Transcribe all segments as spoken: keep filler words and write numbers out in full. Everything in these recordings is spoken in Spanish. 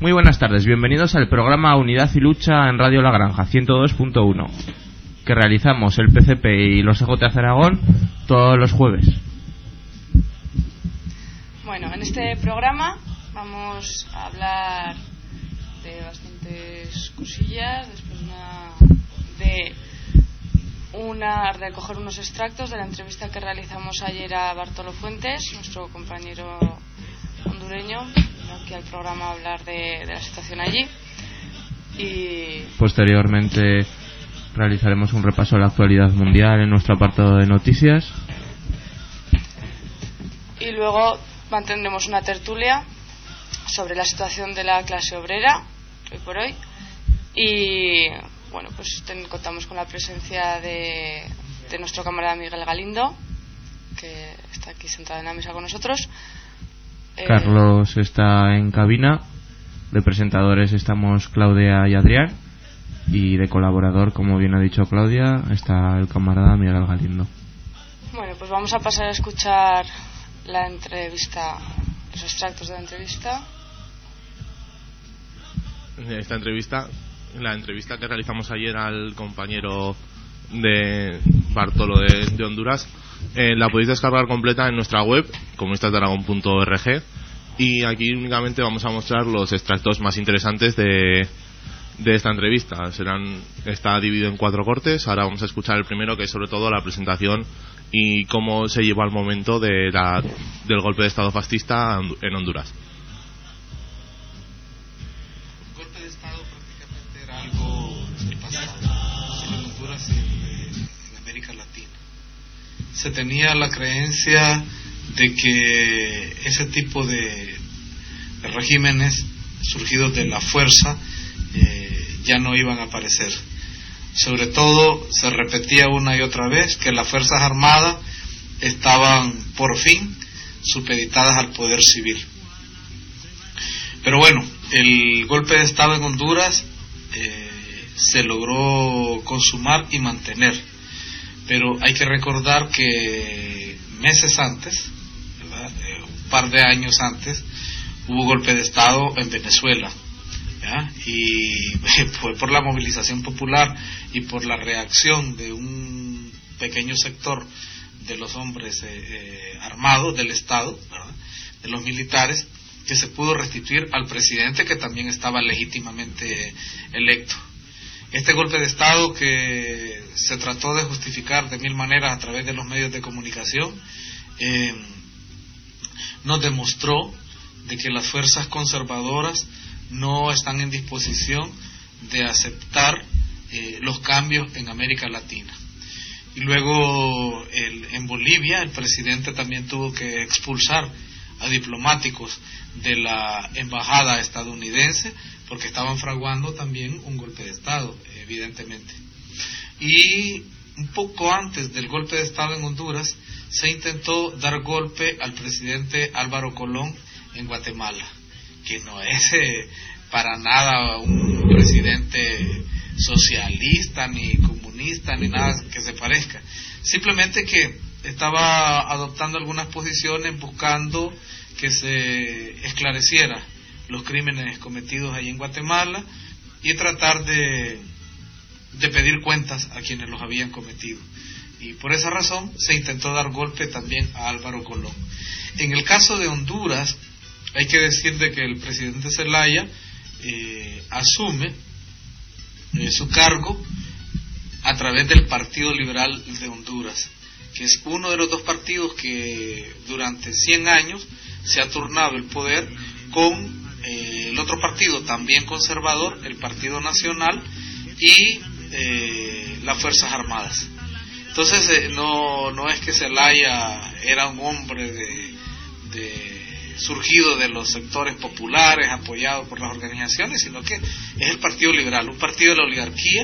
Muy buenas tardes, bienvenidos al programa Unidad y Lucha en Radio La Granja ciento dos punto uno, que realizamos el P C P y los E J C Aragón todos los jueves. Bueno, en este programa vamos a hablar de bastantes cosillas, después una, de una recoger unos extractos de la entrevista que realizamos ayer a Bartolo Fuentes, nuestro compañero hondureño, aquí al programa a hablar de, de la situación allí, y posteriormente realizaremos un repaso a la actualidad mundial en nuestro apartado de noticias, y luego mantendremos una tertulia sobre la situación de la clase obrera hoy por hoy, y bueno, pues ten, contamos con la presencia de, de nuestro camarada Miguel Galindo, que está aquí sentado en la mesa con nosotros. Carlos está en cabina, de presentadores estamos Claudia y Adrián, y de colaborador, como bien ha dicho Claudia, está el camarada Miguel Galindo. Bueno, pues vamos a pasar a escuchar la entrevista, los extractos de la entrevista. Esta entrevista, la entrevista que realizamos ayer al compañero de Bartolo de, de Honduras, eh, la podéis descargar completa en nuestra web, comunistas de aragón punto org, y aquí únicamente vamos a mostrar los extractos más interesantes de, de esta entrevista. Serán, está dividido en cuatro cortes. Ahora vamos a escuchar el primero, que es sobre todo la presentación y cómo se llevó al momento de la, del golpe de estado fascista en Honduras. El golpe de estado prácticamente era algo del pasado en Honduras y en, en América Latina. Se tenía la creencia de que ese tipo de, de regímenes surgidos de la fuerza eh, ya no iban a aparecer. Sobre todo se repetía una y otra vez que las Fuerzas Armadas estaban por fin supeditadas al poder civil. Pero bueno, el golpe de estado en Honduras eh, se logró consumar y mantener, pero hay que recordar que meses antes, ¿verdad? Eh, un par de años antes, hubo golpe de estado en Venezuela, ¿ya? Y fue por la movilización popular y por la reacción de un pequeño sector de los hombres eh, eh, armados del Estado, ¿verdad? De los militares, que se pudo restituir al presidente, que también estaba legítimamente electo. Este golpe de Estado, que se trató de justificar de mil maneras a través de los medios de comunicación, eh, nos demostró de que las fuerzas conservadoras no están en disposición de aceptar eh, los cambios en América Latina. Y luego el, en Bolivia el presidente también tuvo que expulsar a diplomáticos de la embajada estadounidense porque estaban fraguando también un golpe de estado, evidentemente. Y un poco antes del golpe de estado en Honduras se intentó dar golpe al presidente Álvaro Colón en Guatemala, que no es eh, para nada un presidente socialista ni comunista ni nada que se parezca, simplemente que estaba adoptando algunas posiciones buscando que se esclareciera los crímenes cometidos ahí en Guatemala y tratar de, de pedir cuentas a quienes los habían cometido. Y por esa razón se intentó dar golpe también a Álvaro Colón. En el caso de Honduras, hay que decir de que el presidente Zelaya eh, asume eh, su cargo a través del Partido Liberal de Honduras, que es uno de los dos partidos que durante cien años se ha turnado el poder con eh, el otro partido también conservador, el Partido Nacional, y eh, las Fuerzas Armadas. Entonces eh, no, no es que Zelaya era un hombre de, de surgido de los sectores populares, apoyado por las organizaciones, sino que es el Partido Liberal, un partido de la oligarquía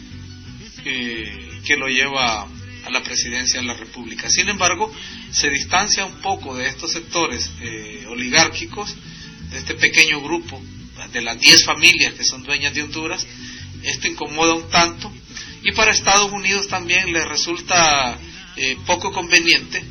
eh, que lo lleva a la presidencia de la República. Sin embargo, se distancia un poco de estos sectores eh, oligárquicos, de este pequeño grupo, de las diez familias que son dueñas de Honduras. Esto incomoda un tanto, y para Estados Unidos también le resulta eh, poco conveniente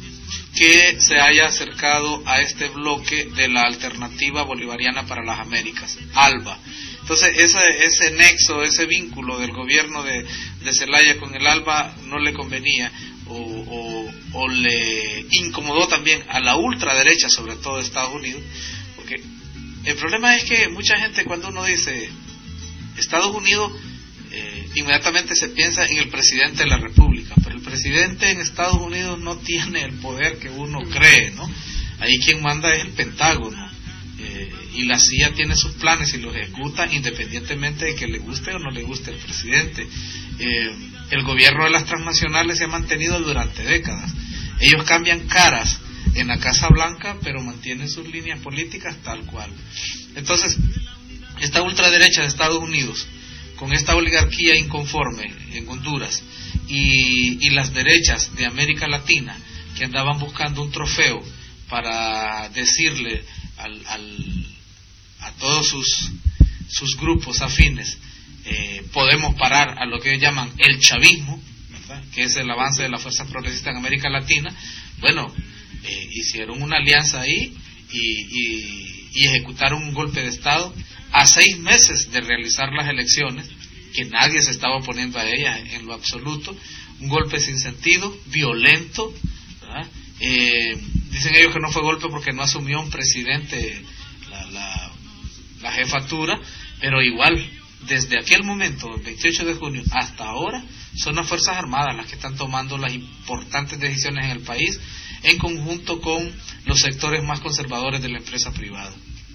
que se haya acercado a este bloque de la Alternativa Bolivariana para las Américas, ALBA. Entonces ese, ese nexo, ese vínculo del gobierno de, de Zelaya con el ALBA no le convenía o, o, o le incomodó también a la ultraderecha, sobre todo de Estados Unidos, porque el problema es que mucha gente, cuando uno dice Estados Unidos, eh, inmediatamente se piensa en el presidente de la República, pero el presidente en Estados Unidos no tiene el poder que uno cree, ¿no? Ahí quien manda es el Pentágono, eh, y la C I A tiene sus planes y los ejecuta independientemente de que le guste o no le guste el presidente. Eh, el gobierno de las transnacionales se ha mantenido durante décadas. Ellos cambian caras en la Casa Blanca, pero mantienen sus líneas políticas tal cual. Entonces, esta ultraderecha de Estados Unidos, con esta oligarquía inconforme en Honduras, y, y las derechas de América Latina, que andaban buscando un trofeo para decirle al, al, a todos sus, sus grupos afines, eh, podemos parar a lo que ellos llaman el chavismo, ¿verdad?, que es el avance de la fuerza progresista en América Latina. Bueno, eh, hicieron una alianza ahí y, y, y ejecutaron un golpe de Estado a seis meses de realizar las elecciones, que nadie se estaba oponiendo a ellas en lo absoluto. Un golpe sin sentido, violento, ¿verdad? Eh, dicen ellos que no fue golpe porque no asumió un presidente la, la, la jefatura, pero igual, desde aquel momento, el veintiocho de junio, hasta ahora, son las Fuerzas Armadas las que están tomando las importantes decisiones en el país, en conjunto con los sectores más conservadores de la empresa privada.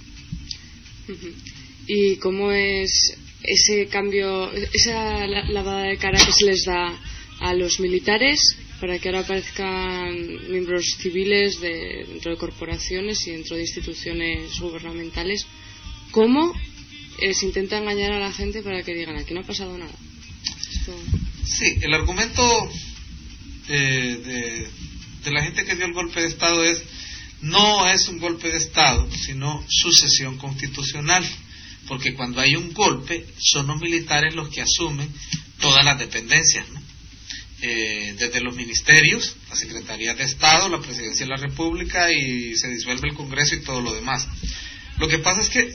¿Y cómo es ese cambio, esa lavada de cara que se les da a los militares para que ahora aparezcan miembros civiles de, dentro de corporaciones y dentro de instituciones gubernamentales? ¿Cómo eh, se intenta engañar a la gente para que digan aquí no ha pasado nada? Esto... Sí, el argumento eh, de, de la gente que dio el golpe de Estado es: no es un golpe de Estado, sino sucesión constitucional, porque cuando hay un golpe son los militares los que asumen todas las dependencias, ¿no? Eh, desde los ministerios, la Secretaría de Estado, la Presidencia de la República, y se disuelve el Congreso y todo lo demás. Lo que pasa es que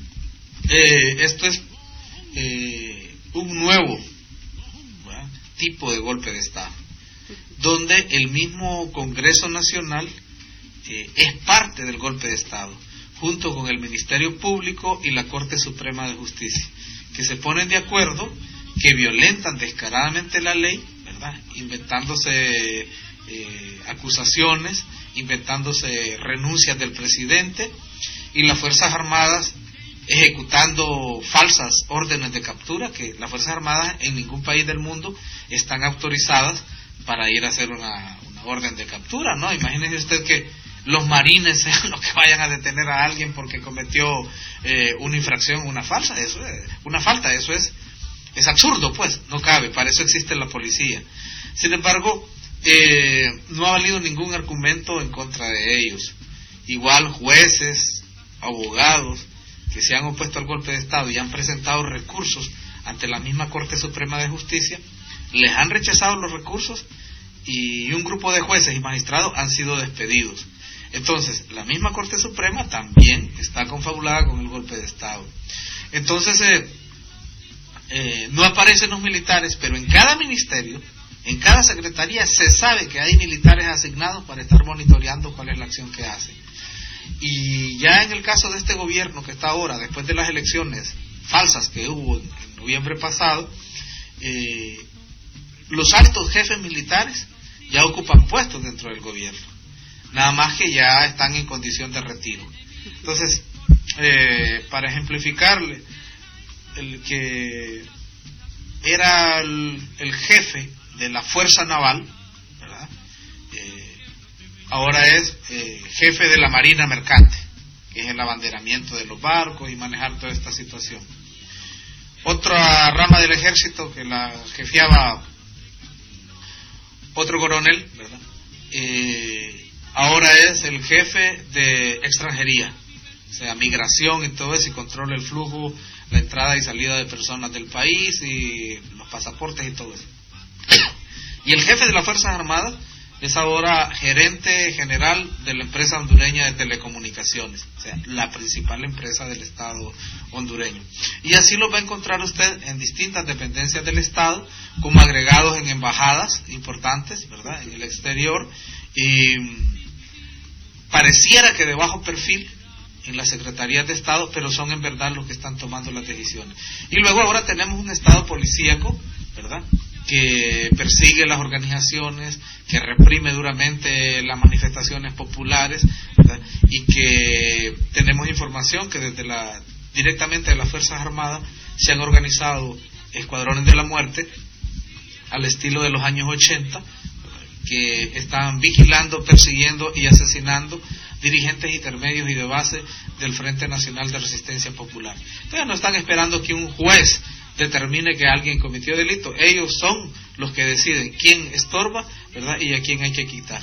eh, esto es eh, un nuevo, ¿verdad?, tipo de golpe de Estado, donde el mismo Congreso Nacional eh, es parte del golpe de Estado, junto con el Ministerio Público y la Corte Suprema de Justicia, que se ponen de acuerdo, que violentan descaradamente la ley, ¿verdad?, inventándose eh, acusaciones, inventándose renuncias del presidente, y las Fuerzas Armadas ejecutando falsas órdenes de captura, que las Fuerzas Armadas en ningún país del mundo están autorizadas para ir a hacer una, una orden de captura, ¿no? Imagínese usted que los marines sean los que vayan a detener a alguien porque cometió eh, una infracción, una falsa, eso es, una falta, eso es, es absurdo, pues, no cabe, para eso existe la policía. Sin embargo, eh, no ha valido ningún argumento en contra de ellos. Igual jueces, abogados que se han opuesto al golpe de Estado y han presentado recursos ante la misma Corte Suprema de Justicia, les han rechazado los recursos y un grupo de jueces y magistrados han sido despedidos. Entonces, la misma Corte Suprema también está confabulada con el golpe de Estado. Entonces, eh, eh, no aparecen los militares, pero en cada ministerio, en cada secretaría, se sabe que hay militares asignados para estar monitoreando cuál es la acción que hacen. Y ya en el caso de este gobierno que está ahora, después de las elecciones falsas que hubo en, en noviembre pasado, eh, los altos jefes militares ya ocupan puestos dentro del gobierno, nada más que ya están en condición de retiro. Entonces, eh, para ejemplificarle, el que era el, el jefe de la Fuerza Naval, ¿verdad?, eh, ahora es eh, jefe de la Marina Mercante, que es el abanderamiento de los barcos y manejar toda esta situación. Otra rama del ejército que la jefiaba otro coronel, ¿verdad?, eh, ahora es el jefe de extranjería, o sea, migración y todo eso, y controla el flujo, la entrada y salida de personas del país y los pasaportes y todo eso. Y el jefe de las Fuerzas Armadas es ahora gerente general de la empresa hondureña de telecomunicaciones, o sea, la principal empresa del Estado hondureño. Y así lo va a encontrar usted en distintas dependencias del Estado, como agregados en embajadas importantes, ¿verdad?, en el exterior, y pareciera que de bajo perfil en las secretarías de Estado, pero son en verdad los que están tomando las decisiones. Y luego ahora tenemos un Estado policíaco, ¿verdad?, que persigue las organizaciones, que reprime duramente las manifestaciones populares, ¿verdad?, y que tenemos información que desde la directamente de las Fuerzas Armadas se han organizado escuadrones de la muerte al estilo de los años ochenta, que están vigilando, persiguiendo y asesinando dirigentes intermedios y de base del Frente Nacional de Resistencia Popular. Entonces no están esperando que un juez determine que alguien cometió delito. Ellos son los que deciden quién estorba, ¿verdad?, y a quién hay que quitar.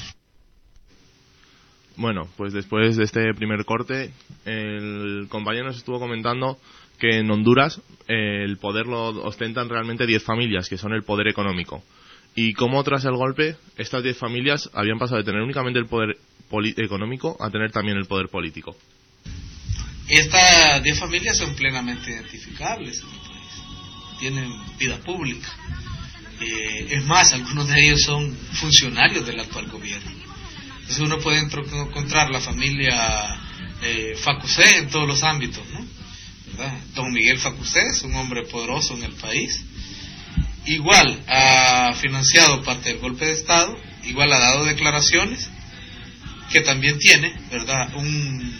Bueno, pues después de este primer corte, el compañero nos estuvo comentando que en Honduras eh, el poder lo ostentan realmente diez familias, que son el poder económico. Y como tras el golpe, estas diez familias habían pasado de tener únicamente el poder económico a tener también el poder político. Estas diez familias son plenamente identificables, tienen vida pública. Eh, es más, algunos de ellos son funcionarios del actual gobierno. Entonces uno puede encontrar la familia eh, Facusé en todos los ámbitos, ¿no?, ¿verdad? Don Miguel Facusé es un hombre poderoso en el país. Igual ha financiado parte del golpe de Estado, igual ha dado declaraciones, que también tiene, ¿verdad?, un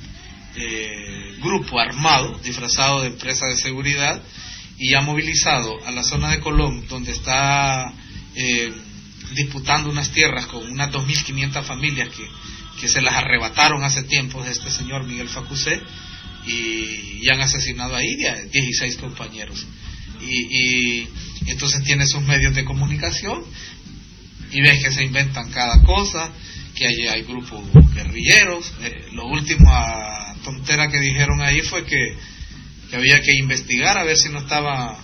eh, grupo armado disfrazado de empresa de seguridad, y ha movilizado a la zona de Colón, donde está eh, disputando unas tierras con unas dos mil quinientas familias que, que se las arrebataron hace tiempo de este señor Miguel Facusé, y, y han asesinado ahí dieciséis compañeros. Y, y entonces tiene sus medios de comunicación, y ves que se inventan cada cosa, que allí hay grupos guerrilleros. Eh, lo último a tontera que dijeron ahí fue que que había que investigar a ver si no estaba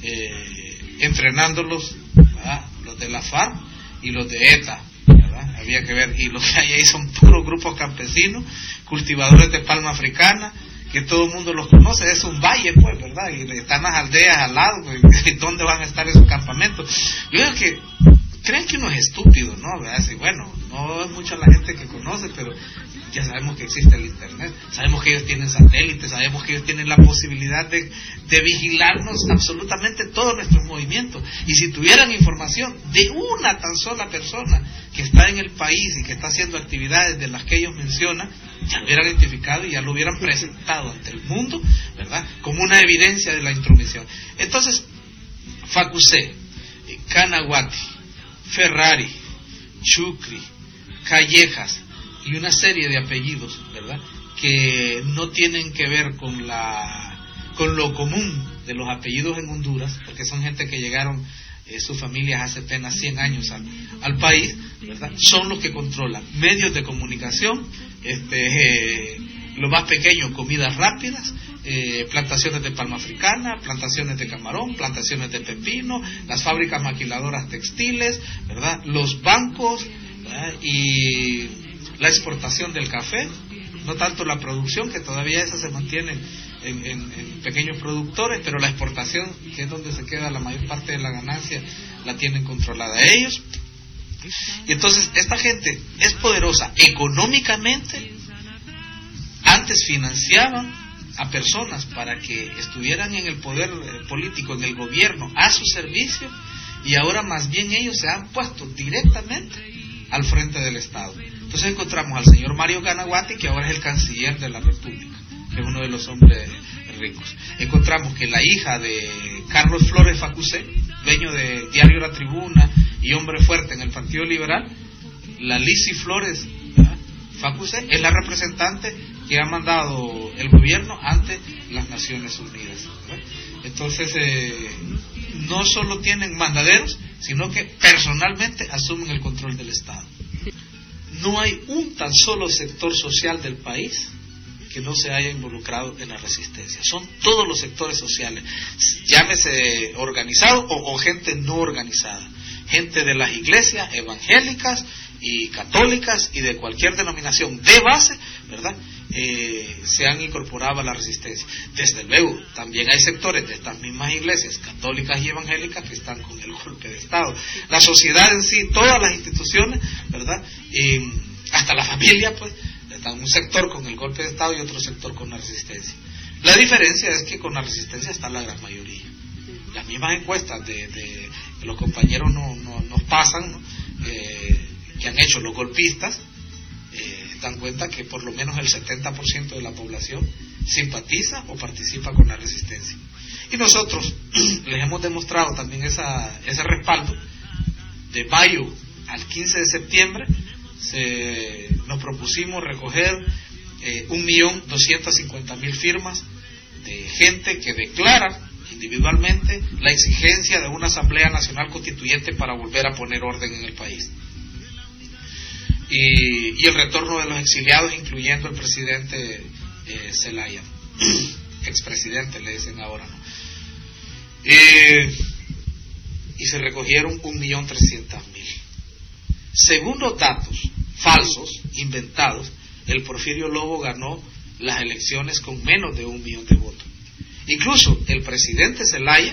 eh, entrenándolos, ¿verdad?, los de la FARC y los de ETA, ¿verdad? Había que ver, y lo que hay ahí son puros grupos campesinos, cultivadores de palma africana, que todo el mundo los conoce, es un valle, pues, ¿verdad?, y están las aldeas al lado, pues, ¿dónde van a estar esos campamentos? Yo digo que creen que uno es estúpido, ¿no? ¿Verdad? Sí, bueno, no es mucha la gente que conoce, pero ya sabemos que existe el internet, sabemos que ellos tienen satélites, sabemos que ellos tienen la posibilidad de, de vigilarnos absolutamente todos nuestros movimientos, y si tuvieran información de una tan sola persona que está en el país y que está haciendo actividades de las que ellos mencionan, ya lo hubieran identificado y ya lo hubieran presentado ante el mundo, ¿verdad?, como una evidencia de la intromisión. Entonces, Facusé, Canaguati, Ferrari, Chucri, Callejas y una serie de apellidos, ¿verdad?, que no tienen que ver con la con lo común de los apellidos en Honduras, porque son gente que llegaron, eh, sus familias hace apenas cien años al, al país, ¿verdad?, son los que controlan medios de comunicación, este eh, lo más pequeño, comidas rápidas, eh, plantaciones de palma africana, plantaciones de camarón, plantaciones de pepino, las fábricas maquiladoras textiles, ¿verdad?, los bancos, ¿verdad?, y la exportación del café, no tanto la producción, que todavía esa se mantiene en, en, en pequeños productores, pero la exportación, que es donde se queda la mayor parte de la ganancia, la tienen controlada ellos. Y entonces esta gente es poderosa económicamente. Antes financiaban a personas para que estuvieran en el poder político, en el gobierno, a su servicio, y ahora más bien ellos se han puesto directamente al frente del Estado. Entonces encontramos al señor Mario Canaguati, que ahora es el canciller de la República, que es uno de los hombres ricos. Encontramos que la hija de Carlos Flores Facusé, dueño de Diario La Tribuna y hombre fuerte en el Partido Liberal, la Lisi Flores, ¿verdad?, Facusé, es la representante que ha mandado el gobierno ante las Naciones Unidas, ¿verdad? Entonces eh, no solo tienen mandaderos, sino que personalmente asumen el control del Estado. No hay un tan solo sector social del país que no se haya involucrado en la resistencia. Son todos los sectores sociales, llámese organizado o, o gente no organizada, gente de las iglesias evangélicas, y católicas y de cualquier denominación de base, ¿verdad? Eh, se han incorporado a la resistencia. Desde luego, también hay sectores de estas mismas iglesias católicas y evangélicas que están con el golpe de Estado. La sociedad en sí, todas las instituciones, ¿verdad? Y hasta la familia, pues, está un sector con el golpe de Estado y otro sector con la resistencia. La diferencia es que con la resistencia está la gran mayoría. Las mismas encuestas de, de que los compañeros no, no, nos pasan, ¿no? eh, que han hecho los golpistas, eh, dan cuenta que por lo menos el setenta por ciento de la población simpatiza o participa con la resistencia. Y nosotros les hemos demostrado también esa, ese respaldo. De mayo al quince de septiembre se, nos propusimos recoger eh, un millón doscientas cincuenta mil firmas de gente que declara individualmente la exigencia de una Asamblea Nacional Constituyente para volver a poner orden en el país. Y, y el retorno de los exiliados, incluyendo el presidente eh, Zelaya, expresidente le dicen ahora, ¿no? Eh, y se recogieron un millón trescientos mil. Según los datos falsos, inventados, el Porfirio Lobo ganó las elecciones con menos de un millón de votos. Incluso el presidente Zelaya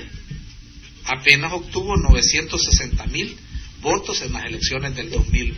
apenas obtuvo novecientos sesenta mil votos en las elecciones del dos mil,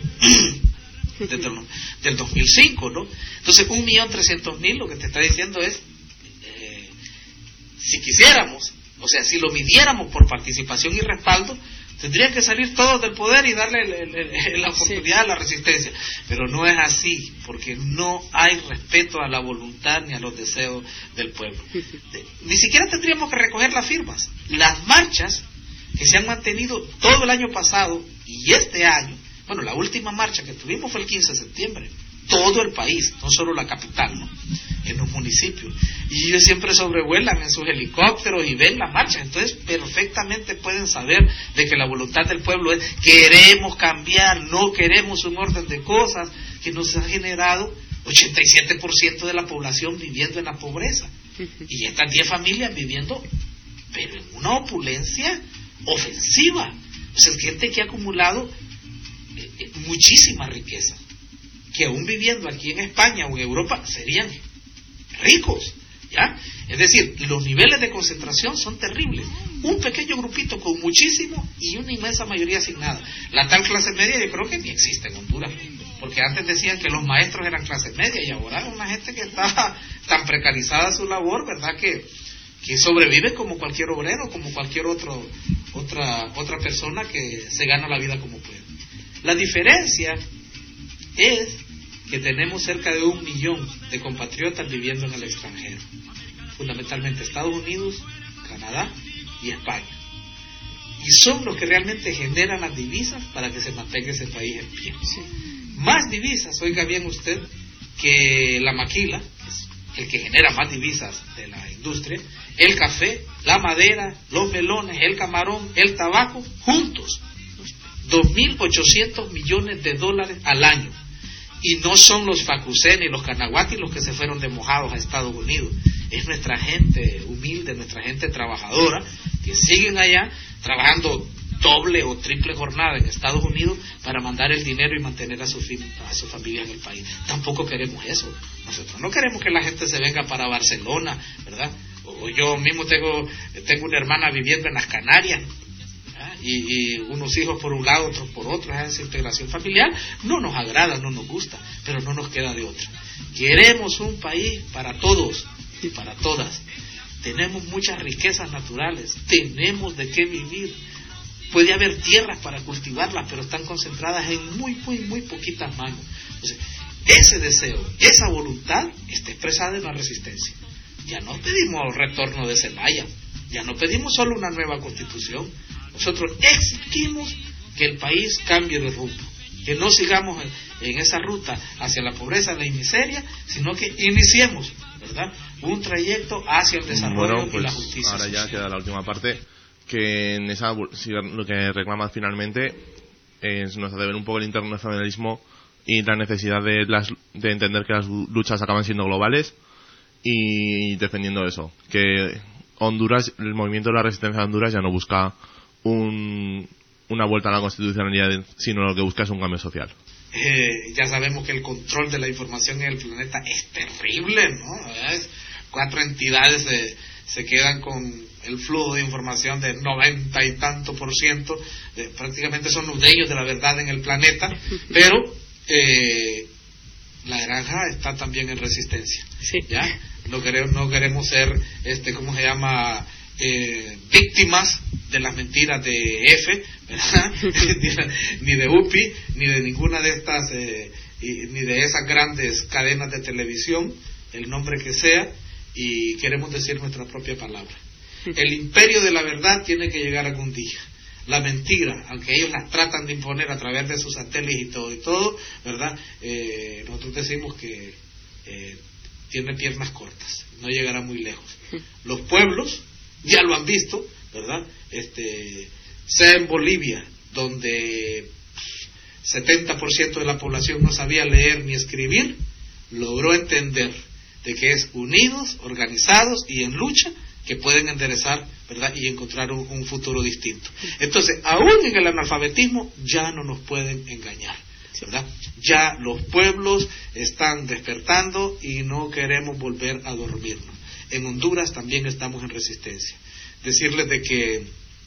del, del dos mil cinco, ¿no? Entonces, un millón trescientos mil, lo que te está diciendo es, eh, si quisiéramos, o sea, si lo midiéramos por participación y respaldo, tendrían que salir todos del poder y darle el, el, el, la oportunidad a la resistencia. Pero no es así, porque no hay respeto a la voluntad ni a los deseos del pueblo. De, ni siquiera tendríamos que recoger las firmas. Las marchas que se han mantenido todo el año pasado y este año, bueno, la última marcha que tuvimos fue el quince de septiembre. Todo el país, no solo la capital, ¿no? En los municipios. Y ellos siempre sobrevuelan en sus helicópteros y ven la marcha. Entonces, perfectamente pueden saber de que la voluntad del pueblo es: queremos cambiar, no queremos un orden de cosas que nos ha generado ochenta y siete por ciento de la población viviendo en la pobreza. Y estas diez familias viviendo, pero en una opulencia ofensiva. O sea, es gente que ha acumulado eh, eh, muchísima riqueza, que aún viviendo aquí en España o en Europa serían ricos, ¿ya? Es decir, los niveles de concentración son terribles. Un pequeño grupito con muchísimo y una inmensa mayoría sin nada. La tal clase media yo creo que ni existe en Honduras, porque antes decían que los maestros eran clase media y ahora es una gente que está tan precarizada su labor, ¿verdad? Que, que sobrevive como cualquier obrero, como cualquier otro, otra, otra persona que se gana la vida como puede. La diferencia es que tenemos cerca de un millón de compatriotas viviendo en el extranjero, fundamentalmente Estados Unidos, Canadá y España, y son los que realmente generan las divisas para que se mantenga ese país en pie. Sí. Más divisas, oiga bien usted, que la maquila, que es el que genera más divisas de la industria, el café, la madera, los melones, el camarón, el tabaco, juntos, dos mil ochocientos millones de dólares al año. Y no son los Facusé ni los Canaguati los que se fueron de mojados a Estados Unidos. Es nuestra gente humilde, nuestra gente trabajadora, que siguen allá trabajando doble o triple jornada en Estados Unidos para mandar el dinero y mantener a su, a su familia en el país. Tampoco queremos eso. Nosotros no queremos que la gente se venga para Barcelona, ¿verdad? O yo mismo tengo, tengo una hermana viviendo en las Canarias, Y, y unos hijos por un lado, otros por otro. Esa integración familiar no nos agrada, no nos gusta, pero no nos queda de otra. Queremos un país para todos y para todas. Tenemos muchas riquezas naturales, tenemos de qué vivir. Puede haber tierras para cultivarlas, pero están concentradas en muy, muy, muy poquitas manos. Entonces, ese deseo, esa voluntad está expresada en la resistencia. Ya no pedimos el retorno de Zelaya, ya no pedimos solo una nueva constitución. Nosotros exigimos que el país cambie de rumbo, que no sigamos en, en esa ruta hacia la pobreza, la miseria, sino que iniciemos, ¿verdad?, un trayecto hacia el desarrollo, bueno, pues, y la justicia ahora social. Ya queda la última parte, que en esa si lo que reclama finalmente es, nos hace ver un poco el internacionalismo y la necesidad de, las, de entender que las luchas acaban siendo globales, y defendiendo eso, que Honduras, el movimiento de la resistencia de Honduras ya no busca un una vuelta a la constitucionalidad, sino lo que busca es un cambio social. Eh, ya sabemos que el control de la información en el planeta es terrible, ¿no? Es, cuatro entidades se, se quedan con el flujo de información de noventa y tanto por ciento, eh, prácticamente son los dueños de la verdad en el planeta, pero eh, la granja está también en resistencia. Sí. ¿Ya? No queremos, no queremos ser, este, ¿cómo se llama? Eh, víctimas de las mentiras de F, ¿verdad? Ni de U P I, ni de ninguna de estas, eh, y, ni de esas grandes cadenas de televisión, el nombre que sea, y queremos decir nuestra propia palabra. El imperio de la verdad tiene que llegar algún día. La mentira, aunque ellos las tratan de imponer a través de sus satélites y todo, y todo, ¿verdad? Eh, nosotros decimos que eh, tiene piernas cortas, no llegará muy lejos. Los pueblos ya lo han visto, ¿verdad? Este, sea en Bolivia, donde setenta por ciento de la población no sabía leer ni escribir, logró entender de que es unidos, organizados y en lucha que pueden enderezar, ¿verdad? Y encontrar un, un futuro distinto. Entonces, aún en el analfabetismo ya no nos pueden engañar, ¿verdad? Ya los pueblos están despertando y no queremos volver a dormirnos. En Honduras también estamos en resistencia. Decirles de que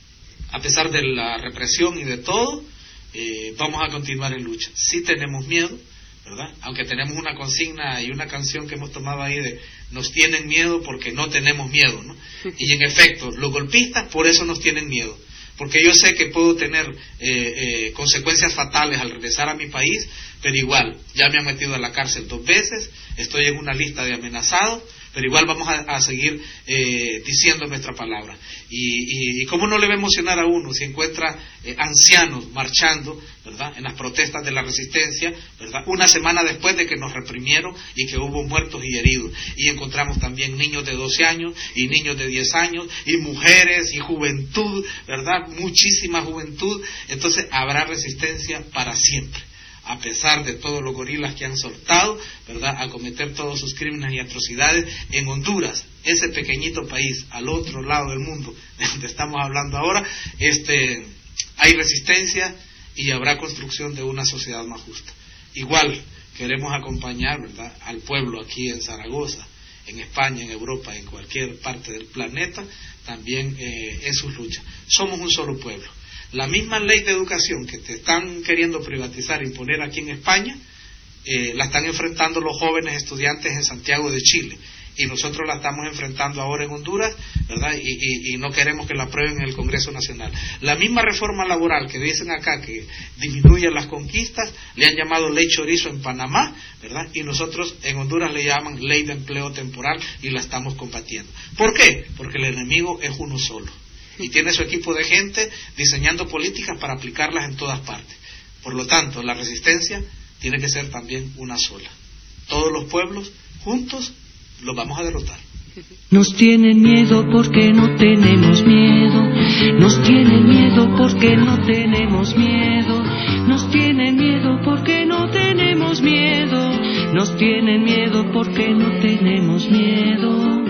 a pesar de la represión y de todo, eh, vamos a continuar en lucha. Sí tenemos miedo, ¿verdad? Aunque tenemos una consigna y una canción que hemos tomado ahí de nos tienen miedo porque no tenemos miedo, ¿no? Y en efecto, los golpistas por eso nos tienen miedo, porque yo sé que puedo tener eh, eh, consecuencias fatales al regresar a mi país, pero igual, ya me han metido a la cárcel dos veces, estoy en una lista de amenazados, pero igual vamos a, a seguir eh, diciendo nuestra palabra. Y, y, y cómo no le va a emocionar a uno si encuentra eh, ancianos marchando, ¿verdad?, en las protestas de la resistencia, ¿verdad?, una semana después de que nos reprimieron y que hubo muertos y heridos. Y encontramos también niños de doce años y niños de diez años y mujeres y juventud, ¿verdad?, muchísima juventud. Entonces habrá resistencia para siempre, a pesar de todos los gorilas que han soltado, ¿verdad?, a cometer todos sus crímenes y atrocidades. En Honduras, ese pequeñito país al otro lado del mundo de donde estamos hablando ahora, este, hay resistencia y habrá construcción de una sociedad más justa. Igual queremos acompañar, ¿verdad?, al pueblo aquí en Zaragoza, en España, en Europa, en cualquier parte del planeta, también eh, en sus luchas. Somos un solo pueblo. La misma ley de educación que te están queriendo privatizar e imponer aquí en España, eh, la están enfrentando los jóvenes estudiantes en Santiago de Chile, y nosotros la estamos enfrentando ahora en Honduras, ¿verdad? Y, y, y no queremos que la aprueben en el Congreso Nacional. La misma reforma laboral que dicen acá que disminuye las conquistas, le han llamado ley chorizo en Panamá, ¿verdad? Y nosotros en Honduras le llaman ley de empleo temporal y la estamos combatiendo. ¿Por qué? Porque el enemigo es uno solo y tiene su equipo de gente diseñando políticas para aplicarlas en todas partes. Por lo tanto, la resistencia tiene que ser también una sola. Todos los pueblos juntos los vamos a derrotar. Nos tienen miedo porque no tenemos miedo. Nos tienen miedo porque no tenemos miedo. Nos tienen miedo porque no tenemos miedo. Nos tienen miedo porque no tenemos miedo.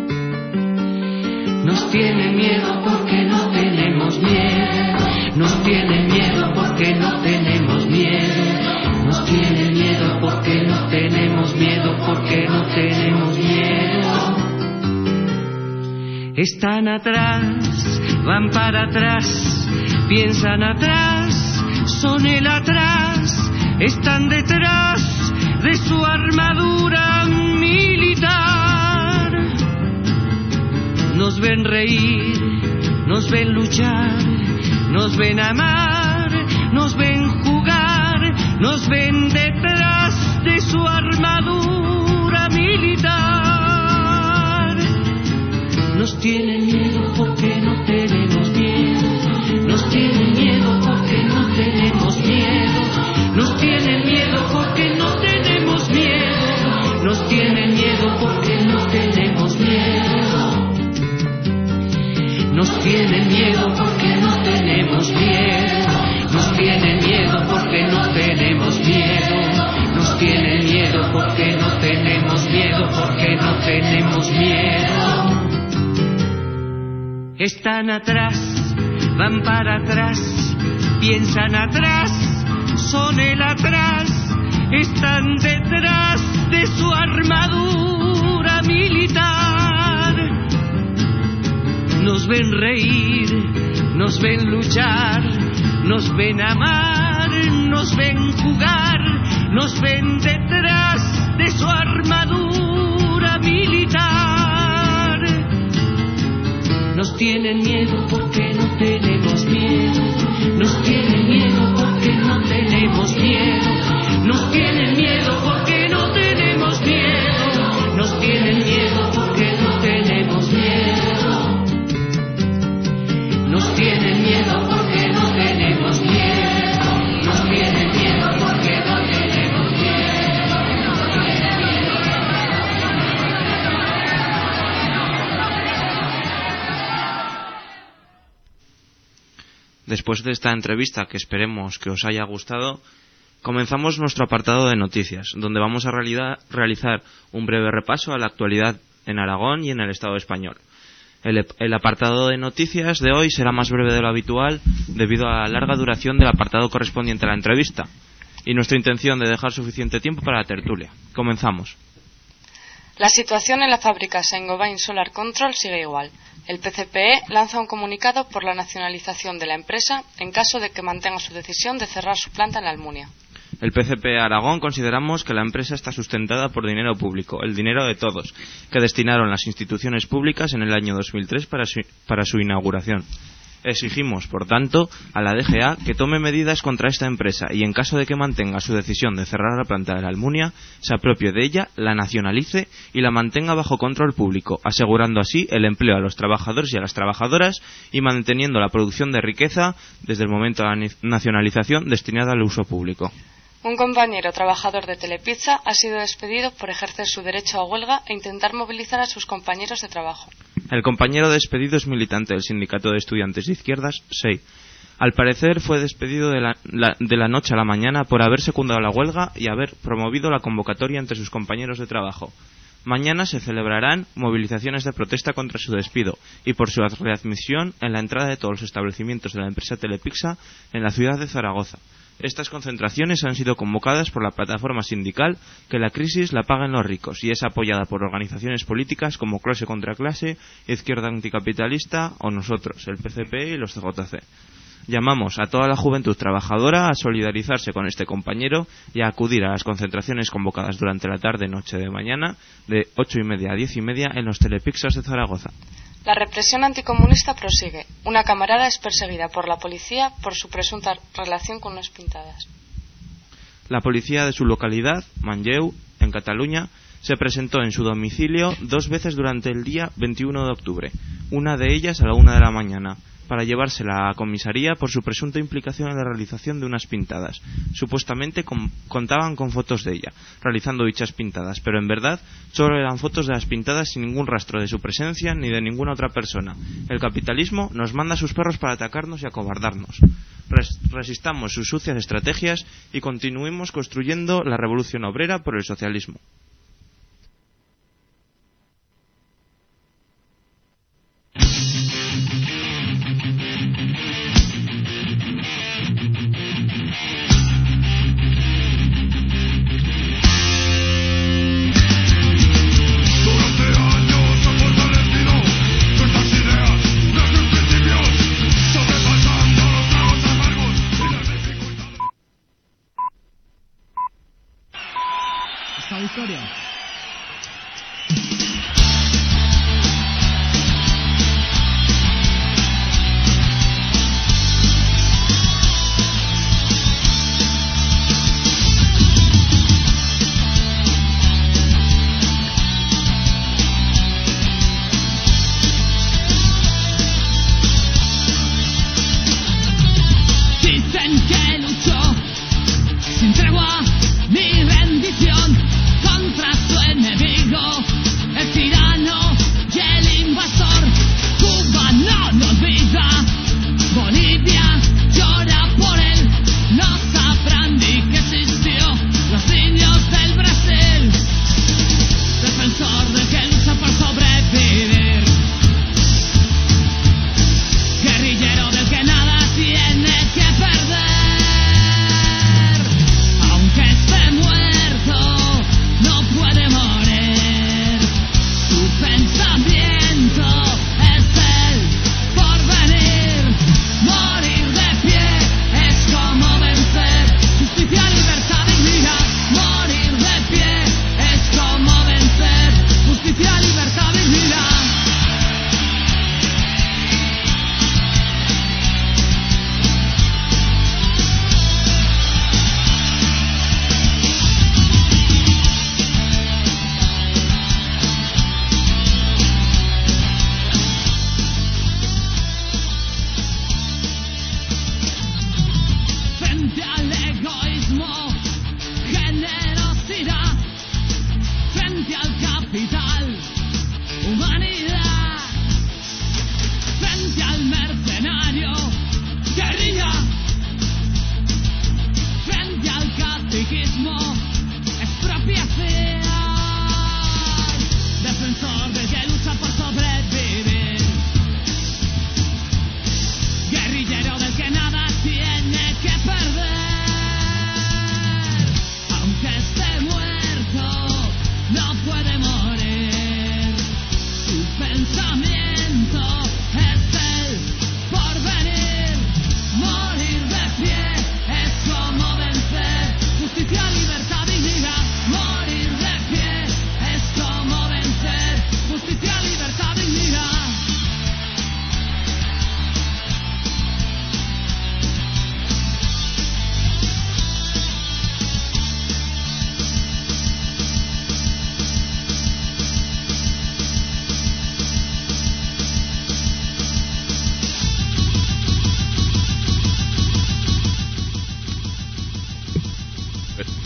Nos tienen miedo porque no tenemos miedo. Nos tienen miedo porque no tenemos miedo. Nos tienen miedo porque no tenemos miedo, porque no tenemos miedo. Están atrás, van para atrás, piensan atrás, son el atrás, están detrás de su armadura militar. Nos ven reír, nos ven luchar, nos ven amar, nos ven jugar, nos ven detrás de su armadura militar. Nos tienen miedo porque no tenemos miedo. Nos tienen miedo porque no tenemos miedo. Nos tienen miedo porque no tenemos miedo. Nos tienen miedo porque no tenemos miedo. Nos tienen miedo porque no tenemos miedo. Nos tienen miedo porque no tenemos miedo. Nos tienen miedo porque no tenemos miedo, porque no tenemos miedo. Están atrás, van para atrás, piensan atrás, son el atrás, están detrás de su armadura militar. Nos ven reír, nos ven luchar, nos ven amar, nos ven jugar, nos ven detrás de su armadura militar. Nos tienen miedo porque no tenemos miedo, nos tienen miedo porque no tenemos miedo, nos tienen miedo porque no tenemos miedo, nos tienen miedo porque no tenemos miedo, nos tienen miedo porque no tenemos miedo, nos tienen miedo porque no tenemos miedo, nos tienen miedo. Después de esta entrevista, que esperemos que os haya gustado, comenzamos nuestro apartado de noticias, donde vamos a realidad, realizar un breve repaso a la actualidad en Aragón y en el Estado español. El, el apartado de noticias de hoy será más breve de lo habitual debido a la larga duración del apartado correspondiente a la entrevista y nuestra intención de dejar suficiente tiempo para la tertulia. Comenzamos. La situación en la fábrica Saint-Gobain Solar Control sigue igual. El P C P E lanza un comunicado por la nacionalización de la empresa en caso de que mantenga su decisión de cerrar su planta en la Almunia. El P C P E Aragón consideramos que la empresa está sustentada por dinero público, el dinero de todos, que destinaron las instituciones públicas en el año dos mil tres para su, para su inauguración. Exigimos, por tanto, a la D G A que tome medidas contra esta empresa y, en caso de que mantenga su decisión de cerrar la planta de la Almunia, se apropie de ella, la nacionalice y la mantenga bajo control público, asegurando así el empleo a los trabajadores y a las trabajadoras y manteniendo la producción de riqueza desde el momento de la nacionalización destinada al uso público. Un compañero trabajador de Telepizza ha sido despedido por ejercer su derecho a huelga e intentar movilizar a sus compañeros de trabajo. El compañero despedido es militante del Sindicato de Estudiantes de Izquierdas, S E I. Al parecer fue despedido de la, la, de la noche a la mañana por haber secundado la huelga y haber promovido la convocatoria entre sus compañeros de trabajo. Mañana se celebrarán movilizaciones de protesta contra su despido y por su readmisión en la entrada de todos los establecimientos de la empresa Telepizza en la ciudad de Zaragoza. Estas concentraciones han sido convocadas por la plataforma sindical Que la crisis la paguen los ricos y es apoyada por organizaciones políticas como Clase contra Clase, Izquierda Anticapitalista o nosotros, el P C P y los C J C. Llamamos a toda la juventud trabajadora a solidarizarse con este compañero y a acudir a las concentraciones convocadas durante la tarde-noche de mañana de ocho y media a diez y media en los Telepixas de Zaragoza. La represión anticomunista prosigue. Una camarada es perseguida por la policía por su presunta relación con unas pintadas. La policía de su localidad, Manlleu, en Cataluña, se presentó en su domicilio dos veces durante el día veintiuno de octubre, una de ellas a la una de la mañana, para llevársela a comisaría por su presunta implicación en la realización de unas pintadas. Supuestamente con, contaban con fotos de ella, realizando dichas pintadas, pero en verdad solo eran fotos de las pintadas sin ningún rastro de su presencia ni de ninguna otra persona. El capitalismo nos manda a sus perros para atacarnos y acobardarnos. Res, resistamos sus sucias estrategias y continuemos construyendo la revolución obrera por el socialismo. Victoria. Dicen que luchó sin tregua ni rendición contra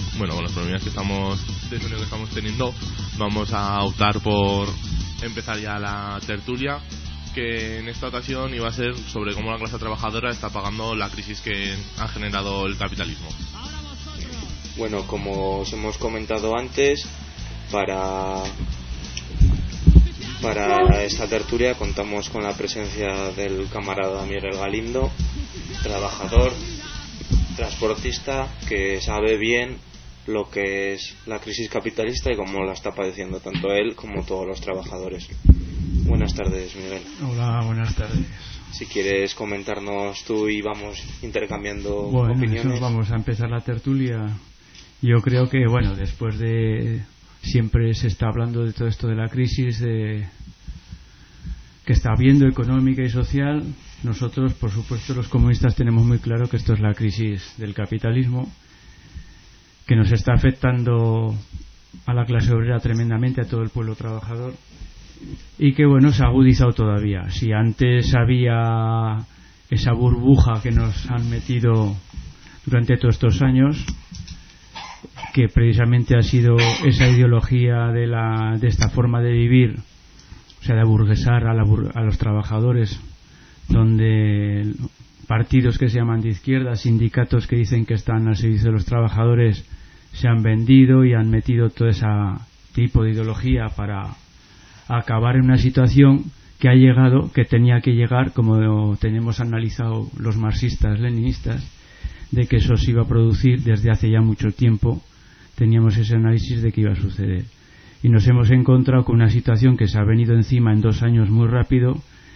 bueno, con los problemas que estamos de sonido que estamos teniendo, vamos a optar por empezar ya la tertulia, que en esta ocasión iba a ser sobre cómo la clase trabajadora está pagando la crisis que ha generado el capitalismo. Bueno, como os hemos comentado antes, para para esta tertulia contamos con la presencia del camarada Miguel Galindo, trabajador, transportista, que sabe bien lo que es la crisis capitalista y cómo la está padeciendo tanto él como todos los trabajadores. Buenas tardes, Miguel. Hola, buenas tardes. Si quieres comentarnos tú y vamos intercambiando bueno, opiniones. Eso, vamos a empezar la tertulia. Yo creo que, bueno, después de... Siempre se está hablando de todo esto de la crisis de que está habiendo económica y social. Nosotros, por supuesto, los comunistas tenemos muy claro que esto es la crisis del capitalismo, que nos está afectando a la clase obrera tremendamente, a todo el pueblo trabajador, y que, bueno, se ha agudizado todavía. Si antes había esa burbuja que nos han metido durante todos estos años, que precisamente ha sido esa ideología de la de esta forma de vivir, o sea, de aburguesar a, la, a los trabajadores, donde partidos que se llaman de izquierda, sindicatos que dicen que están al servicio de los trabajadores, se han vendido y han metido todo ese tipo de ideología para acabar en una situación que ha llegado, que tenía que llegar, como tenemos analizado los marxistas leninistas, de que eso se iba a producir desde hace ya mucho tiempo. Teníamos ese análisis de que iba a suceder y nos hemos encontrado con una situación que se ha venido encima en dos años muy rápido.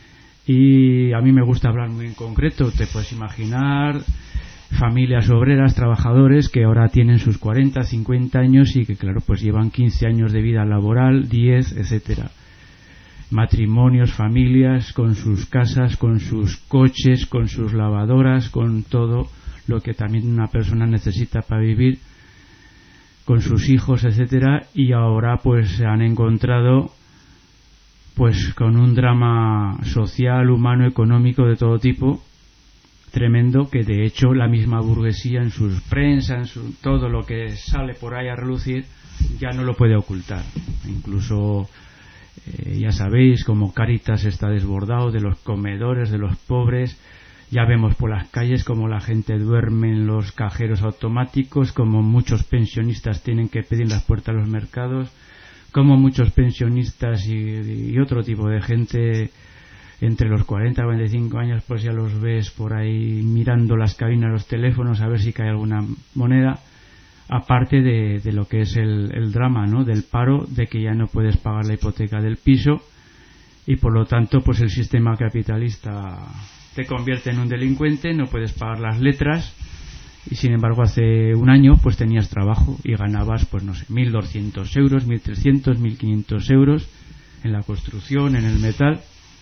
Y a mí me gusta hablar muy en concreto. Te puedes imaginar familias obreras, trabajadores que ahora tienen sus cuarenta, cincuenta años y que, claro, pues llevan quince años de vida laboral, diez, etcétera. Matrimonios, familias con sus casas, con sus coches, con sus lavadoras, con todo lo que también una persona necesita para vivir, con sus hijos, etcétera, y ahora pues se han encontrado pues con un drama social, humano, económico de todo tipo tremendo, que de hecho la misma burguesía en sus prensa, en su, todo lo que sale por ahí a relucir, ya no lo puede ocultar. Incluso eh, ya sabéis como Cáritas está desbordado de los comedores de los pobres. Ya vemos por las calles como la gente duerme en los cajeros automáticos, como muchos pensionistas tienen que pedir las puertas a los mercados, como muchos pensionistas y, y otro tipo de gente entre los cuarenta y cuarenta y cinco años, pues ya los ves por ahí mirando las cabinas de los teléfonos a ver si cae alguna moneda, aparte de, de lo que es el, el drama, ¿no?, del paro, de que ya no puedes pagar la hipoteca del piso y por lo tanto pues el sistema capitalista te convierte en un delincuente, no puedes pagar las letras y sin embargo hace un año pues tenías trabajo y ganabas pues no sé, mil doscientos euros, mil trescientos, mil quinientos euros en la construcción, en el metal,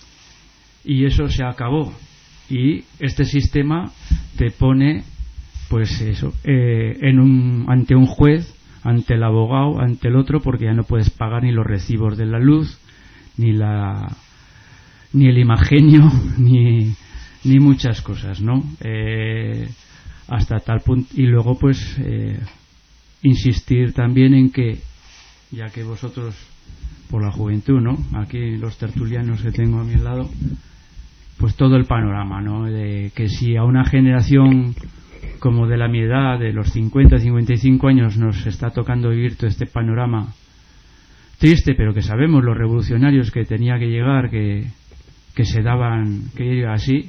y eso se acabó. Y este sistema te pone pues eso eh, en un, ante un juez, ante el abogado, ante el otro, porque ya no puedes pagar ni los recibos de la luz, ni la ni el imagenio, ni ni muchas cosas, ¿no? Eh, hasta tal punto. Y luego pues eh, insistir también en que, ya que vosotros por la juventud, ¿no?, aquí los tertulianos que tengo a mi lado, pues todo el panorama, ¿no?, de que si a una generación como de la mi edad, de los cincuenta, cincuenta y cinco años, nos está tocando vivir todo este panorama triste, pero que sabemos los revolucionarios que tenía que llegar, que, que se daban, que iba así,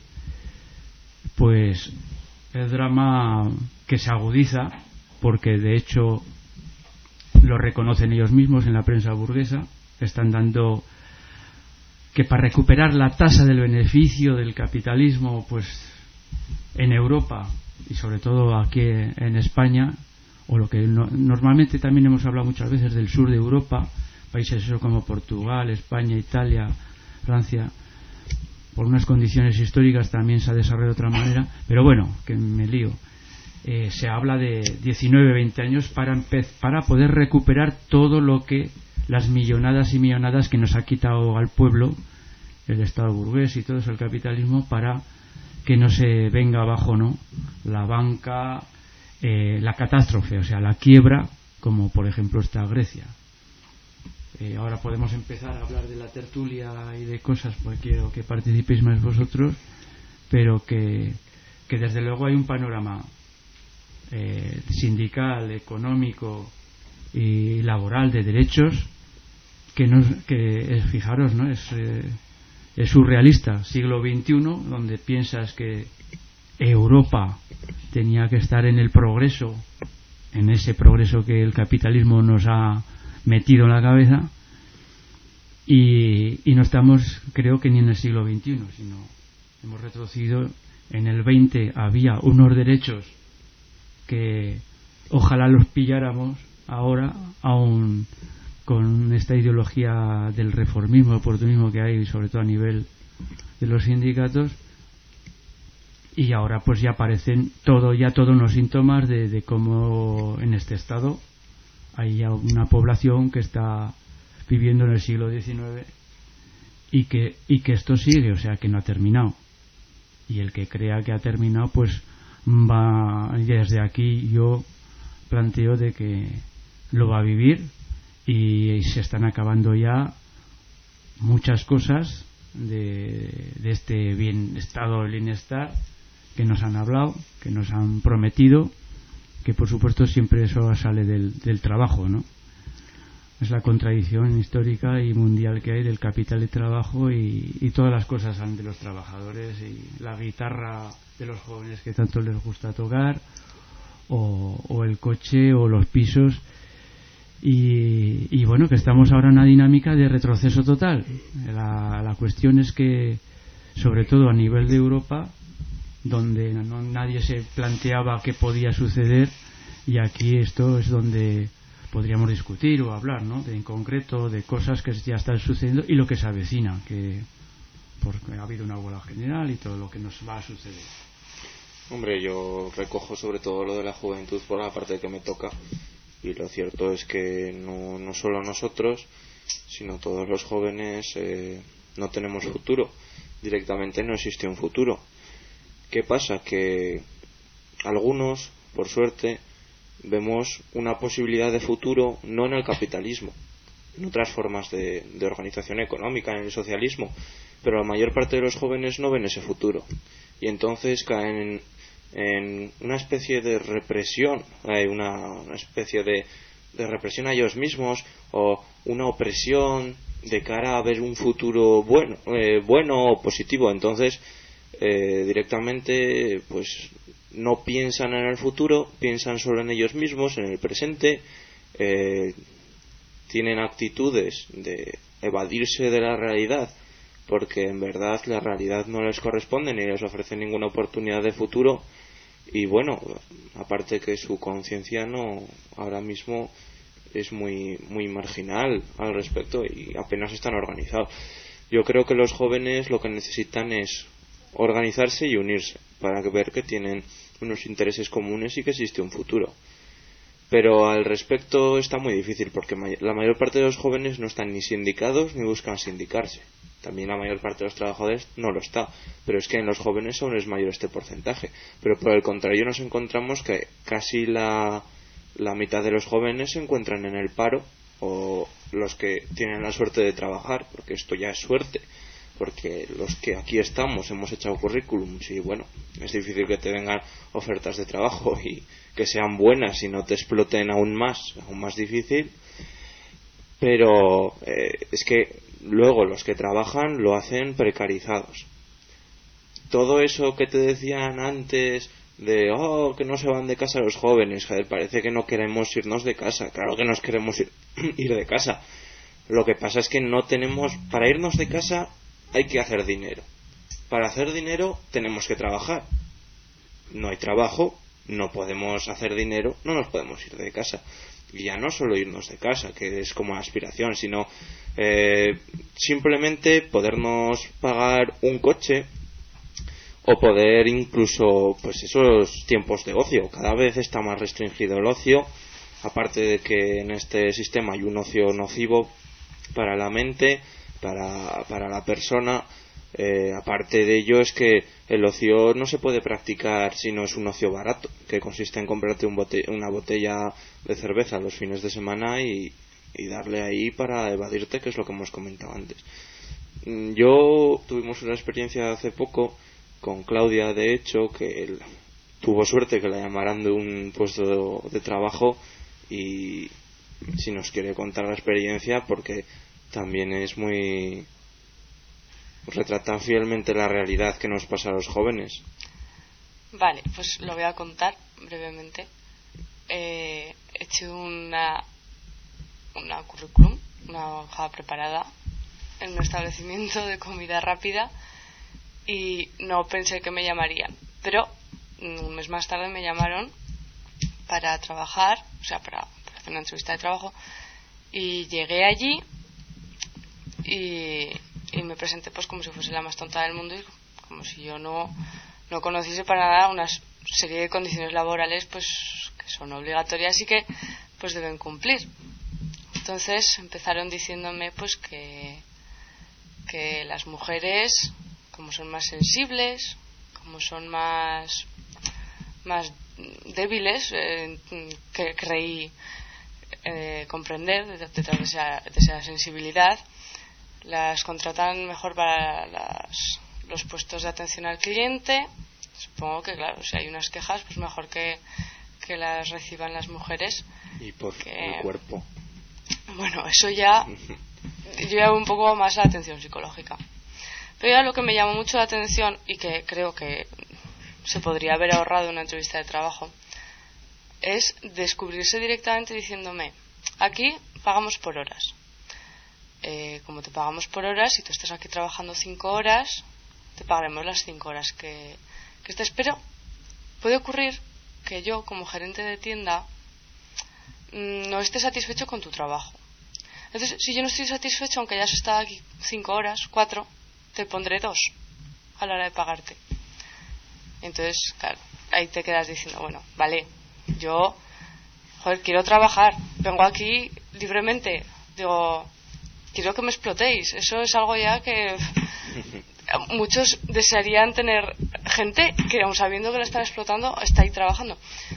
pues el drama que se agudiza, porque de hecho lo reconocen ellos mismos en la prensa burguesa, están dando que para recuperar la tasa del beneficio del capitalismo pues en Europa y sobre todo aquí en España, o lo que no, normalmente también hemos hablado muchas veces del sur de Europa, países como Portugal, España, Italia, Francia, por unas condiciones históricas también se ha desarrollado de otra manera, pero bueno, que me lío. Eh, se habla de diecinueve, veinte años para, para poder recuperar todo lo que las millonadas y millonadas que nos ha quitado al pueblo el Estado burgués y todo eso, el capitalismo, para que no se venga abajo, ¿no?, la banca, eh, la catástrofe, o sea, la quiebra, como por ejemplo está Grecia. Eh, ahora podemos empezar a hablar de la tertulia y de cosas, porque quiero que participéis más vosotros, pero que, que desde luego hay un panorama eh, sindical, económico y laboral de derechos que, no, que es, fijaros, ¿no? es, eh, es surrealista. Siglo veintiuno, donde piensas que Europa tenía que estar en el progreso, en ese progreso que el capitalismo nos ha metido en la cabeza, y, y no estamos, creo que ni en el siglo veintiuno, sino hemos retrocedido. En el veinte había unos derechos que ojalá los pilláramos ahora, aún con esta ideología del reformismo, oportunismo que hay, sobre todo a nivel de los sindicatos, y ahora pues ya aparecen todo, ya todos los síntomas de, de cómo en este estado hay ya una población que está viviendo en el siglo diecinueve y que, y que esto sigue, o sea que no ha terminado. Y el que crea que ha terminado, pues va, desde aquí yo planteo de que lo va a vivir, y se están acabando ya muchas cosas de, de este bien, estado de bienestar que nos han hablado, que nos han prometido, que por supuesto siempre eso sale del, del trabajo, ¿no? Es la contradicción histórica y mundial que hay del capital y trabajo, y, y todas las cosas salen de los trabajadores, y la guitarra de los jóvenes que tanto les gusta tocar, o, o el coche, o los pisos, y, y bueno, que estamos ahora en una dinámica de retroceso total. La, la cuestión es que, sobre todo a nivel de Europa, donde no, nadie se planteaba qué podía suceder, y aquí esto es donde podríamos discutir o hablar, ¿no? De, en concreto de cosas que ya están sucediendo y lo que se avecina, que porque ha habido una huelga general y todo lo que nos va a suceder. Hombre, yo recojo sobre todo lo de la juventud por la parte que me toca, y lo cierto es que no, no solo nosotros, sino todos los jóvenes eh, no tenemos futuro. Directamente no existe un futuro. ¿Qué pasa? Que algunos, por suerte, vemos una posibilidad de futuro no en el capitalismo, en otras formas de, de organización económica, en el socialismo, pero la mayor parte de los jóvenes no ven ese futuro, y entonces caen en, en una especie de represión, hay una, una especie de, de represión a ellos mismos, o una opresión de cara a ver un futuro bueno, eh, bueno o positivo. Entonces eh, directamente pues no piensan en el futuro, piensan solo en ellos mismos, en el presente, eh, tienen actitudes de evadirse de la realidad, porque en verdad la realidad no les corresponde ni les ofrece ninguna oportunidad de futuro, y bueno, aparte que su conciencia no ahora mismo es muy muy marginal al respecto y apenas están organizados. Yo creo que los jóvenes lo que necesitan es organizarse y unirse para ver que tienen unos intereses comunes y que existe un futuro. Pero al respecto está muy difícil, porque la mayor parte de los jóvenes no están ni sindicados ni buscan sindicarse. También la mayor parte de los trabajadores no lo está, pero es que en los jóvenes aún es mayor este porcentaje. Pero por el contrario nos encontramos que casi la, la mitad de los jóvenes se encuentran en el paro, o los que tienen la suerte de trabajar, porque esto ya es suerte, porque los que aquí estamos hemos echado currículums y bueno, es difícil que te vengan ofertas de trabajo y que sean buenas y no te exploten aún más, aún más difícil. Pero eh, es que luego los que trabajan lo hacen precarizados. Todo eso que te decían antes de oh, que no se van de casa los jóvenes, joder, parece que no queremos irnos de casa. Claro que nos queremos ir, ir de casa. Lo que pasa es que no tenemos, para irnos de casa hay que hacer dinero. Para hacer dinero tenemos que trabajar. No hay trabajo, no podemos hacer dinero, no nos podemos ir de casa. Y ya no solo irnos de casa, que es como aspiración, sino eh, simplemente podernos pagar un coche, o poder incluso, pues esos tiempos de ocio. Cada vez está más restringido el ocio, aparte de que en este sistema hay un ocio nocivo para la mente, para, para la persona, Eh, aparte de ello, es que el ocio no se puede practicar si no es un ocio barato, que consiste en comprarte un bote- una botella de cerveza los fines de semana y, y darle ahí para evadirte, que es lo que hemos comentado antes. Mm, Yo tuvimos una experiencia hace poco con Claudia, de hecho, que él tuvo suerte que la llamaran de un puesto de, de trabajo, y si nos quiere contar la experiencia, porque también es muy... retratan fielmente la realidad que nos pasa a los jóvenes. Vale, pues lo voy a contar brevemente. Eh, he hecho una, una currículum, una hoja preparada en un establecimiento de comida rápida y no pensé que me llamarían, pero un mes más tarde me llamaron para trabajar, o sea, para, para hacer una entrevista de trabajo, y llegué allí y, y me presenté pues como si fuese la más tonta del mundo y como si yo no, no conociese para nada una serie de condiciones laborales pues que son obligatorias y que pues deben cumplir. Entonces empezaron diciéndome pues que que las mujeres, como son más sensibles, como son más más débiles, eh, que creí eh, comprender detrás de esa, de esa sensibilidad, las contratan mejor para las, los puestos de atención al cliente. Supongo que, claro, si hay unas quejas, pues mejor que, que las reciban las mujeres. Y por que, el cuerpo. Bueno, eso ya lleva un poco más la atención psicológica. Pero ya lo que me llamó mucho la atención y que creo que se podría haber ahorrado una entrevista de trabajo es descubrirse directamente diciéndome: aquí pagamos por horas. Eh, como te pagamos por horas, si tú estás aquí trabajando cinco horas, te pagaremos las cinco horas que, que estés. Pero puede ocurrir que yo, como gerente de tienda, mmm, no esté satisfecho con tu trabajo. Entonces, si yo no estoy satisfecho, aunque hayas estado aquí cinco horas, cuatro, te pondré dos a la hora de pagarte. Entonces, claro, ahí te quedas diciendo, bueno, vale, yo, joder, quiero trabajar, vengo aquí libremente, digo, quiero que me explotéis. Eso es algo ya que muchos desearían tener gente que, aun sabiendo que la están explotando, está ahí trabajando.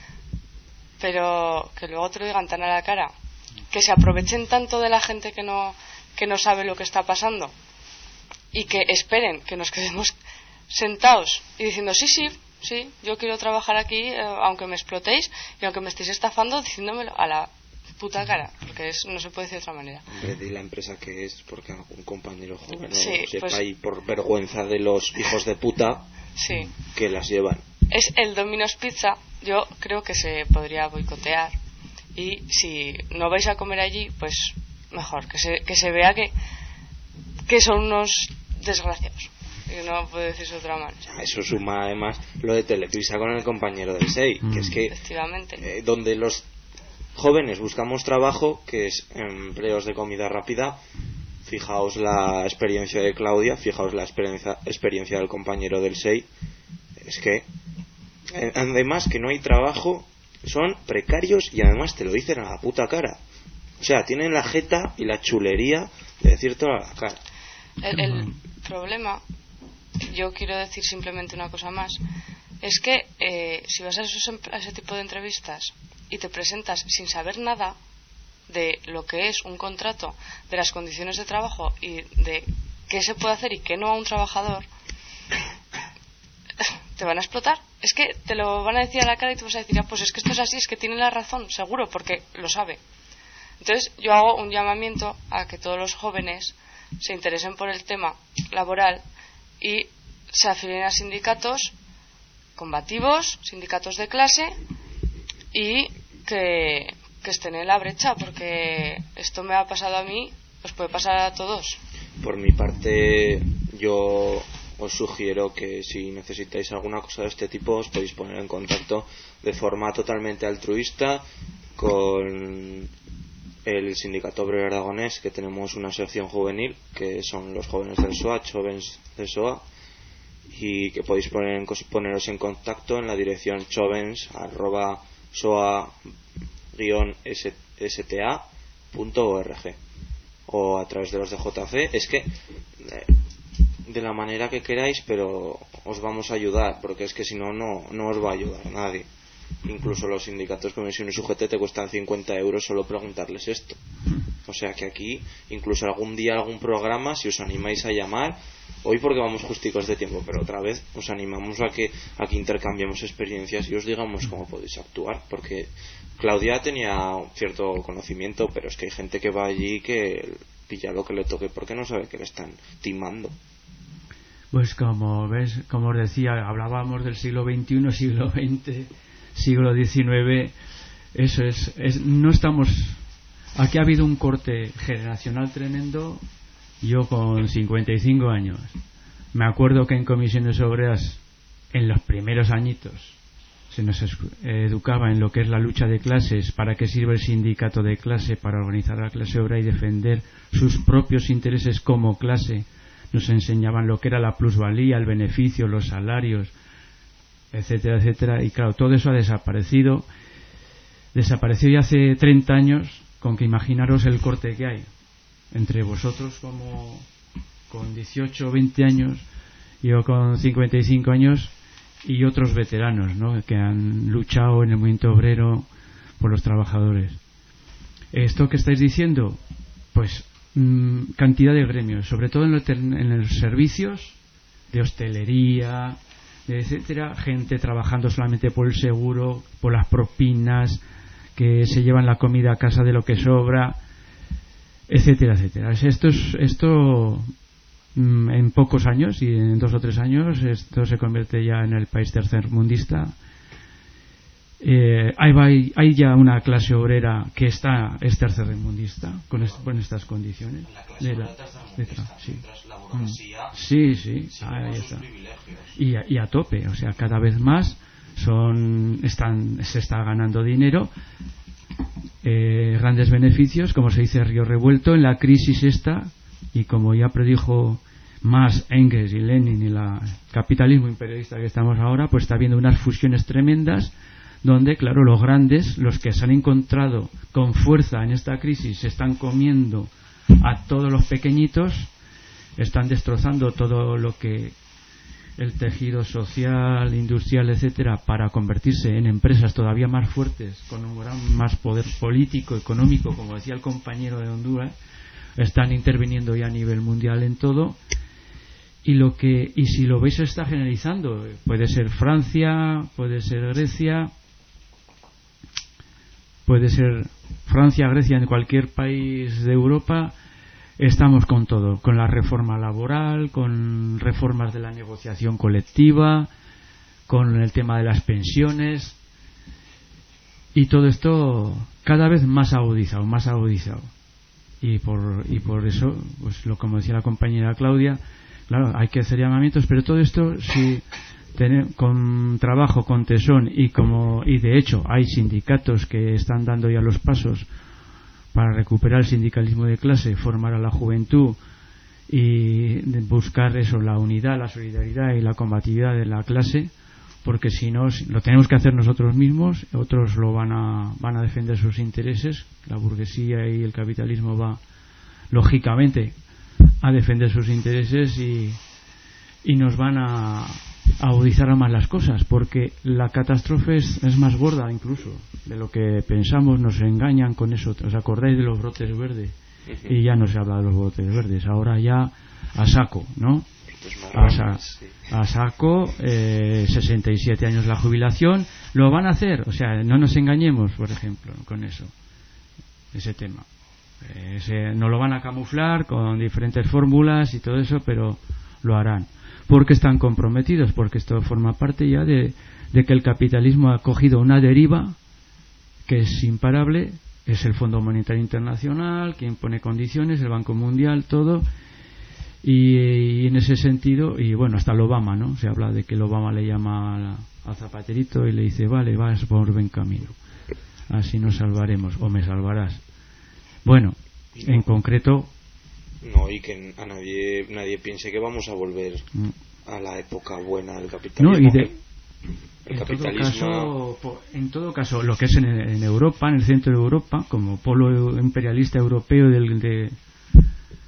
Pero que luego te lo digan tan a la cara, que se aprovechen tanto de la gente que no, que no sabe lo que está pasando y que esperen que nos quedemos sentados y diciendo sí, sí, sí, yo quiero trabajar aquí, eh, aunque me explotéis y aunque me estéis estafando, diciéndomelo a la puta cara, porque es, no se puede decir de otra manera. Hombre, di la empresa que es, porque algún compañero joven no sí, sepa, pues, y por vergüenza de los hijos de puta sí, que las llevan. Es el Domino's Pizza. Yo creo que se podría boicotear, y si no vais a comer allí, pues mejor que se, que se vea que, que son unos desgraciados, y no puedo decirse de otra manera. Eso suma además lo de Teleprisa con el compañero del S E I, mm. que es que efectivamente, eh, donde los jóvenes buscamos trabajo, que es empleos de comida rápida, fijaos la experiencia de Claudia, fijaos la experiencia, experiencia del compañero del S E I, es que eh, además que no hay trabajo, son precarios y además te lo dicen a la puta cara. O sea, tienen la jeta y la chulería de decírtelo a la cara. El, el problema, yo quiero decir simplemente una cosa más, es que eh, si vas a, esos, a ese tipo de entrevistas y te presentas sin saber nada de lo que es un contrato, de las condiciones de trabajo y de qué se puede hacer y qué no a un trabajador, te van a explotar. Es que te lo van a decir a la cara y tú vas a decir, ah, pues es que esto es así, es que tiene la razón, seguro, porque lo sabe. Entonces yo hago un llamamiento a que todos los jóvenes se interesen por el tema laboral y se afilien a sindicatos combativos, sindicatos de clase, y que, que estén en la brecha, porque esto me ha pasado a mí, os puede pasar a todos. Por mi parte, yo os sugiero que si necesitáis alguna cosa de este tipo os podéis poner en contacto de forma totalmente altruista con el sindicato obrero aragonés, que tenemos una sección juvenil que son los jóvenes del S O A, jóvenes del S O A, y que podéis poner en, poneros en contacto en la dirección chovens arroba soa guion sta punto org o a través de los de J C. Es que eh, de la manera que queráis, pero os vamos a ayudar, porque es que si no, no no os va a ayudar nadie. Incluso los sindicatos comisiones U G T te cuestan cincuenta euros solo preguntarles esto. O sea que aquí, incluso algún día algún programa, si os animáis a llamar, hoy porque vamos justicos de tiempo, pero otra vez os animamos a que a que intercambiemos experiencias y os digamos cómo podéis actuar, porque Claudia tenía cierto conocimiento, pero es que hay gente que va allí que pilla lo que le toque porque no sabe que le están timando. Pues como ves, como os decía, hablábamos del siglo veintiuno, siglo veinte, siglo diecinueve. Eso es, es no estamos aquí. Ha habido un corte generacional tremendo. Yo con cincuenta y cinco años me acuerdo que en comisiones obreras en los primeros añitos se nos educaba en lo que es la lucha de clases, para qué sirve el sindicato de clase, para organizar la clase obrera y defender sus propios intereses como clase. Nos enseñaban lo que era la plusvalía, el beneficio, los salarios, etcétera, etcétera. Y claro, todo eso ha desaparecido. Desapareció ya hace treinta años, con que imaginaros el corte que hay entre vosotros como con dieciocho o veinte años, yo con cincuenta y cinco años, y otros veteranos, ¿no?, que han luchado en el movimiento obrero por los trabajadores. Esto que estáis diciendo, pues mmm, cantidad de gremios, sobre todo en, lo, en los servicios de hostelería, de etcétera, gente trabajando solamente por el seguro, por las propinas, que se llevan la comida a casa de lo que sobra, etcétera, etcétera. Esto es, esto en pocos años, y en dos o tres años esto se convierte ya en el país tercermundista. Eh, hay, hay, hay ya una clase obrera que está es tercermundista con, es, con estas condiciones. La clase obrera tercermundista, sí. La burguesía, sí, sí, sí, ahí sus está. privilegios. Y a, y a tope, o sea, cada vez más son están se está ganando dinero, eh, grandes beneficios, como se dice, río revuelto en la crisis esta. Y como ya predijo Marx, Engels y Lenin, y el capitalismo imperialista que estamos ahora, pues está habiendo unas fusiones tremendas donde, claro, los grandes, los que se han encontrado con fuerza en esta crisis, se están comiendo a todos los pequeñitos, están destrozando todo lo que el tejido social, industrial, etcétera, para convertirse en empresas todavía más fuertes, con un gran más poder político, económico, como decía el compañero de Honduras. Están interviniendo ya a nivel mundial en todo. Y lo que y si lo veis, se está generalizando. Puede ser Francia, puede ser Grecia, puede ser Francia, Grecia, en cualquier país de Europa. Estamos con todo, con la reforma laboral, con reformas de la negociación colectiva, con el tema de las pensiones, y todo esto cada vez más agudizado, más agudizado. Y por y por eso, pues lo como decía la compañera Claudia, claro, hay que hacer llamamientos, pero todo esto, si tener, con trabajo, con tesón, y como y de hecho hay sindicatos que están dando ya los pasos para recuperar el sindicalismo de clase, formar a la juventud y buscar eso, la unidad, la solidaridad y la combatividad de la clase, porque si no, lo tenemos que hacer nosotros mismos. Otros lo van a van a defender sus intereses. La burguesía y el capitalismo va lógicamente a defender sus intereses, y, y nos van a agudizar más las cosas, porque la catástrofe es, es más gorda incluso de lo que pensamos. Nos engañan con eso. ¿Os acordáis de los brotes verdes? Y ya no se habla de los brotes verdes, ahora ya a saco, ¿no? A, sa- a saco, eh, sesenta y siete años la jubilación, lo van a hacer. O sea, no nos engañemos, por ejemplo, con eso, ese tema. Ese, no lo van a camuflar con diferentes fórmulas y todo eso, pero lo harán, porque están comprometidos, porque esto forma parte ya de, de que el capitalismo ha cogido una deriva que es imparable. Es el Fondo Monetario Internacional quien pone condiciones, el Banco Mundial, todo. Y, y en ese sentido, y bueno, hasta el Obama, ¿no? Se habla de que el Obama le llama al Zapaterito y le dice: vale, vas por buen camino, así nos salvaremos, o me salvarás. Bueno, no, en concreto, no, y que a nadie nadie piense que vamos a volver mm. a la época buena del capitalismo. No, y de, el en, capitalismo... todo caso, en todo caso, lo que es en, en Europa, en el centro de Europa, como polo imperialista europeo del de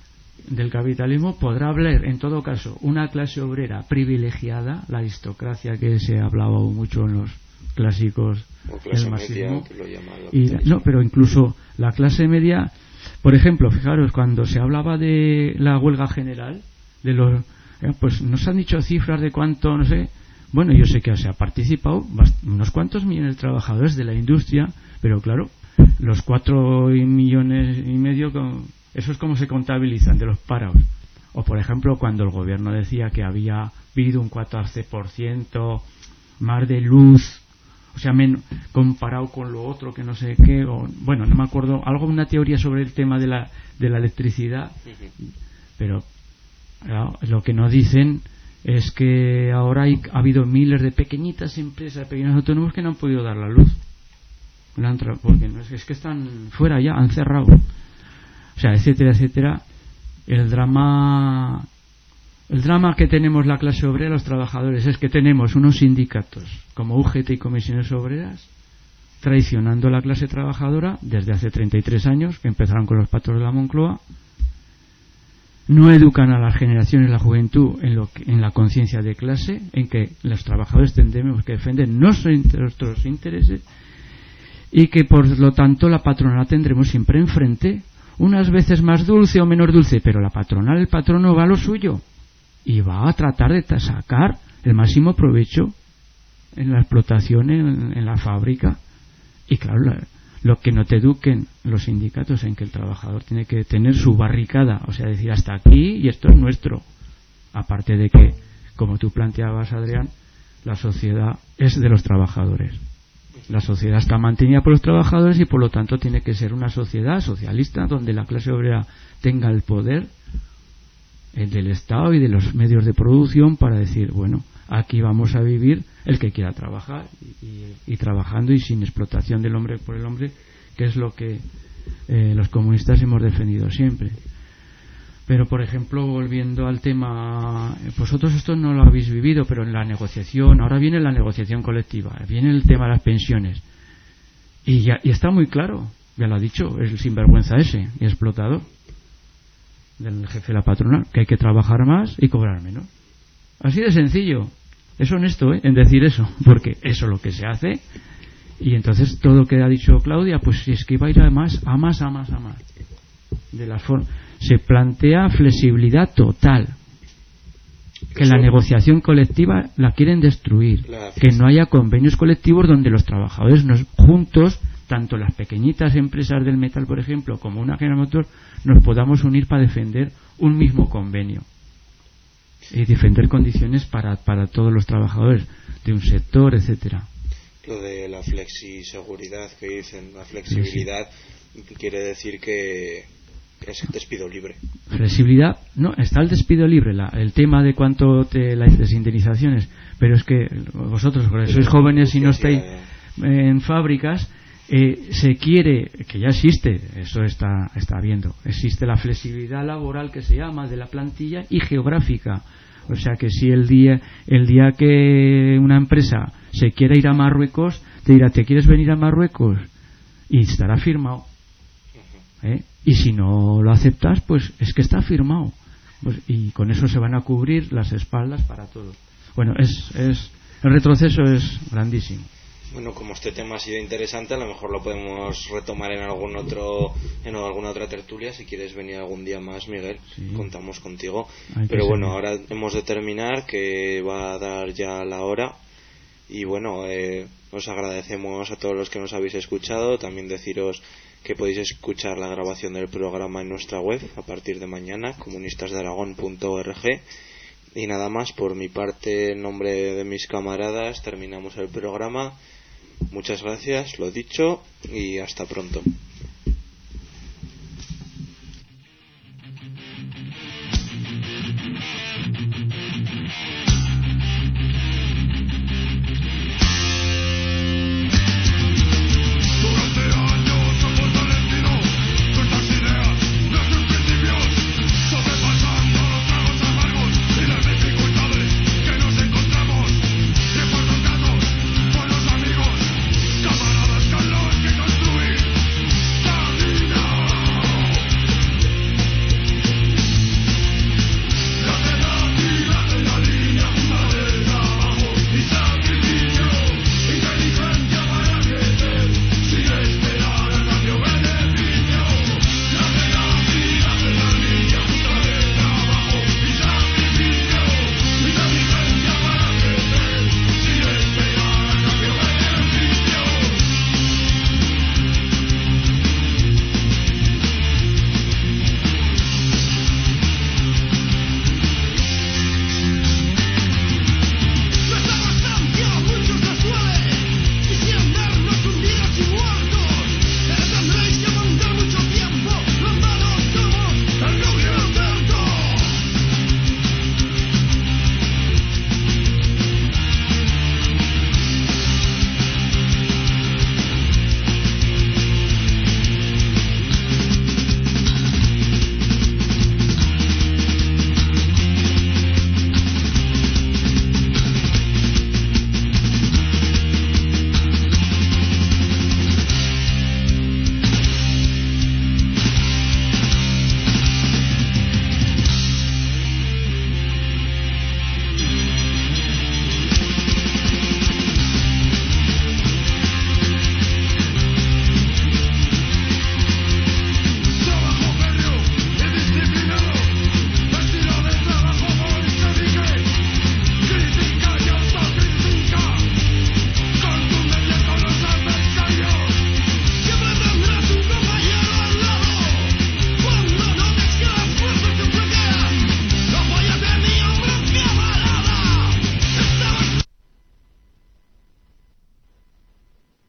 del capitalismo podrá haber, en todo caso, una clase obrera privilegiada, la aristocracia que se ha hablado mucho en los clásicos del marxismo. Y, no, pero incluso la clase media, por ejemplo, fijaros, cuando se hablaba de la huelga general, de los, eh, pues nos han dicho cifras de cuánto, no sé. Bueno, yo sé que se ha participado unos cuantos millones de trabajadores de la industria, pero claro, los cuatro millones y medio, eso es como se contabilizan de los parados. O por ejemplo, cuando el gobierno decía que había habido un catorce por ciento más de luz, o sea, men, comparado con lo otro que no sé qué, o, bueno, no me acuerdo, algo, una teoría sobre el tema de la, de la electricidad, pero claro, lo que no dicen es que ahora hay, ha habido miles de pequeñitas empresas, pequeños autónomos que no han podido dar la luz. Porque no es, es que están fuera ya, han cerrado. O sea, etcétera, etcétera. El drama, el drama que tenemos la clase obrera, los trabajadores, es que tenemos unos sindicatos como U G T y comisiones obreras traicionando a la clase trabajadora desde hace treinta y tres años, que empezaron con los patos de la Moncloa. No educan a las generaciones, la juventud, en, lo que, en la conciencia de clase, en que los trabajadores tendremos que defender nuestros intereses, y que por lo tanto la patronal tendremos siempre enfrente, unas veces más dulce o menos dulce, pero la patronal, el patrono va a lo suyo y va a tratar de sacar el máximo provecho en la explotación, en, en la fábrica. Y claro, la, lo que no te eduquen los sindicatos en que el trabajador tiene que tener su barricada, o sea, decir hasta aquí y esto es nuestro. Aparte de que, como tú planteabas, Adrián, la sociedad es de los trabajadores. La sociedad está mantenida por los trabajadores y por lo tanto tiene que ser una sociedad socialista donde la clase obrera tenga el poder, el del Estado y de los medios de producción, para decir, bueno, aquí vamos a vivir el que quiera trabajar y, y, y trabajando y sin explotación del hombre por el hombre, que es lo que eh, los comunistas hemos defendido siempre. Pero, por ejemplo, volviendo al tema, vosotros esto no lo habéis vivido, pero en la negociación, ahora viene la negociación colectiva, viene el tema de las pensiones. Y, ya, y está muy claro, ya lo ha dicho, el sinvergüenza ese y explotador del jefe de la patronal, que hay que trabajar más y cobrar menos. Así de sencillo. Es honesto, ¿eh?, en decir eso, porque eso es lo que se hace. Y entonces todo lo que ha dicho Claudia, pues es que va a ir a más, a más, a más, a más. De la forma, se plantea flexibilidad total, que la negociación colectiva la quieren destruir, que no haya convenios colectivos donde los trabajadores nos, juntos, tanto las pequeñitas empresas del metal, por ejemplo, como una General Motors, nos podamos unir para defender un mismo convenio y defender condiciones para, para todos los trabajadores de un sector, etcétera. Lo de la flexiseguridad que dicen, la flexibilidad, sí, sí. Quiere decir que es despido libre. Flexibilidad, no, está el despido libre, la, el tema de cuánto te las indemnizaciones, pero es que vosotros, porque sois jóvenes y no estáis en fábricas, eh, se quiere, que ya existe, eso está está viendo, existe la flexibilidad laboral que se llama de la plantilla y geográfica. O sea que si el día el día que una empresa se quiera ir a Marruecos, te dirá, ¿te quieres venir a Marruecos? Y estará firmado. ¿Eh? Y si no lo aceptas, pues es que está firmado, pues, y con eso se van a cubrir las espaldas para todo. Bueno, es, es el retroceso es grandísimo. Bueno, como este tema ha sido interesante, a lo mejor lo podemos retomar en algún otro en alguna otra tertulia. Si quieres venir algún día más, Miguel, sí, contamos contigo. Pero bueno, ahora hemos de terminar, que va a dar ya la hora. Y bueno, eh, os agradecemos a todos los que nos habéis escuchado. También deciros que podéis escuchar la grabación del programa en nuestra web a partir de mañana, comunistas de aragón punto org. Y nada más, por mi parte, en nombre de mis camaradas, terminamos el programa. Muchas gracias, lo dicho, y hasta pronto.